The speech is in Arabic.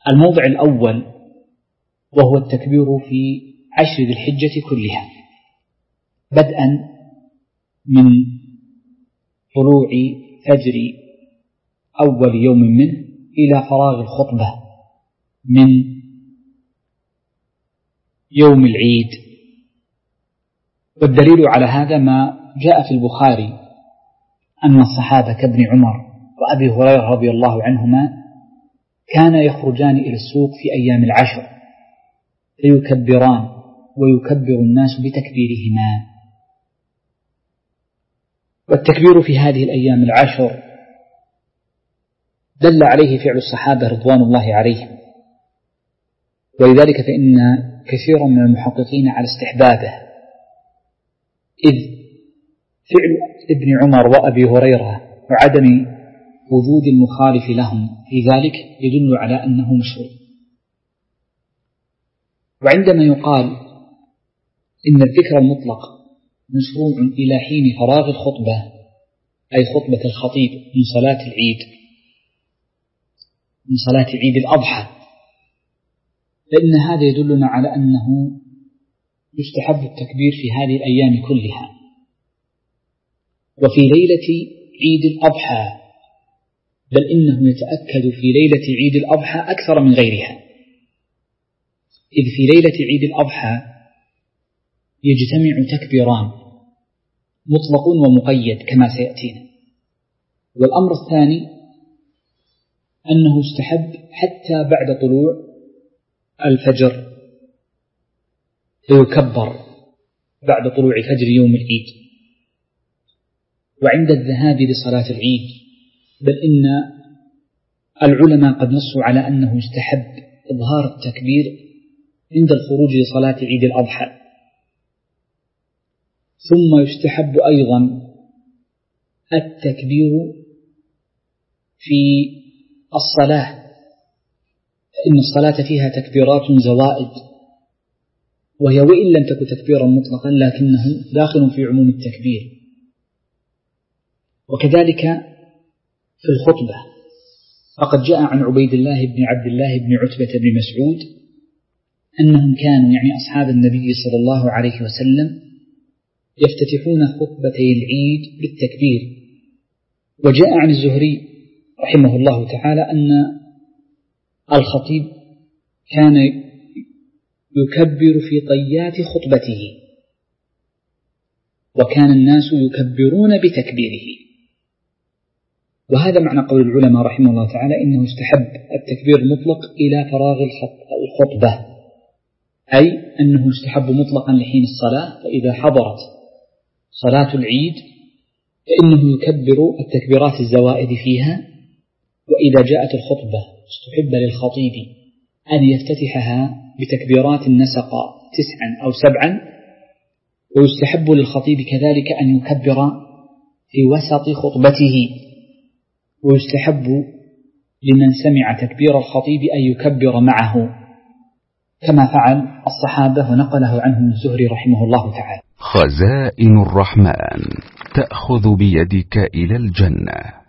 الموضع الأول وهو التكبير في 10 ذي الحجة كلها، بدءا من طلوع فجر أول يوم منه إلى فراغ الخطبة من يوم العيد. والدليل على هذا ما جاء في البخاري أن الصحابة كابن عمر وأبي هريرة رضي الله عنهما كان يخرجان إلى السوق في أيام العشر فيكبران ويكبر الناس بتكبيرهما. والتكبير في هذه الأيام العشر دل عليه فعل الصحابة رضوان الله عليهم، ولذلك فإن كثيرا من المحققين على استحبابه، إذ فعل ابن عمر وأبي هريرة وعدم وجود المخالف لهم في ذلك يدل على أنه مشروع. وعندما يقال إن الذكر المطلق مشروع إلى حين فراغ الخطبة، أي خطبة الخطيب من صلاة العيد، من صلاة عيد الأضحى، فإن هذا يدلنا على أنه يستحب التكبير في هذه الأيام كلها. وفي ليلة عيد الأضحى، بل إنه يتأكد في ليلة عيد الأضحى أكثر من غيرها، إذ في ليلة عيد الأضحى يجتمع تكبيران مطلق ومقيد كما سيأتينا. والأمر الثاني أنه استحب حتى بعد طلوع الفجر فيكبر بعد طلوع فجر يوم العيد. وعند الذهاب لصلاة العيد، بل إن العلماء قد نصوا على أنه يستحب إظهار التكبير عند الخروج لصلاة عيد الأضحى. ثم يستحب أيضا التكبير في الصلاة، فإن الصلاة فيها تكبيرات زوائد، وهي وإن لم تكن تكبيرا مطلقا لكنه داخل في عموم التكبير. وكذلك في الخطبة، فقد جاء عن عبيد الله بن عبد الله بن عتبة بن مسعود أنهم كانوا يعني أصحاب النبي صلى الله عليه وسلم يفتتحون خطبتي العيد بالتكبير. وجاء عن الزهري رحمه الله تعالى أن الخطيب كان يكبر في طيات خطبته، وكان الناس يكبرون بتكبيره. وهذا معنى قول العلماء رحمه الله تعالى إنه يستحب التكبير المطلق إلى فراغ الخطبة، أي أنه يستحب مطلقا لحين الصلاة، فإذا حضرت صلاة العيد فإنه يكبر التكبيرات الزوائد فيها. وإذا جاءت الخطبة استحب للخطيب أن يفتتحها بتكبيرات نسق 9 أو 7، ويستحب للخطيب كذلك أن يكبر في وسط خطبته، ويستحب لمن سمع تكبير الخطيب أن يكبر معه كما فعل الصحابة، ونقله عنهم الزهري رحمه الله تعالى. خزائن الرحمن تأخذ بيدك إلى الجنة.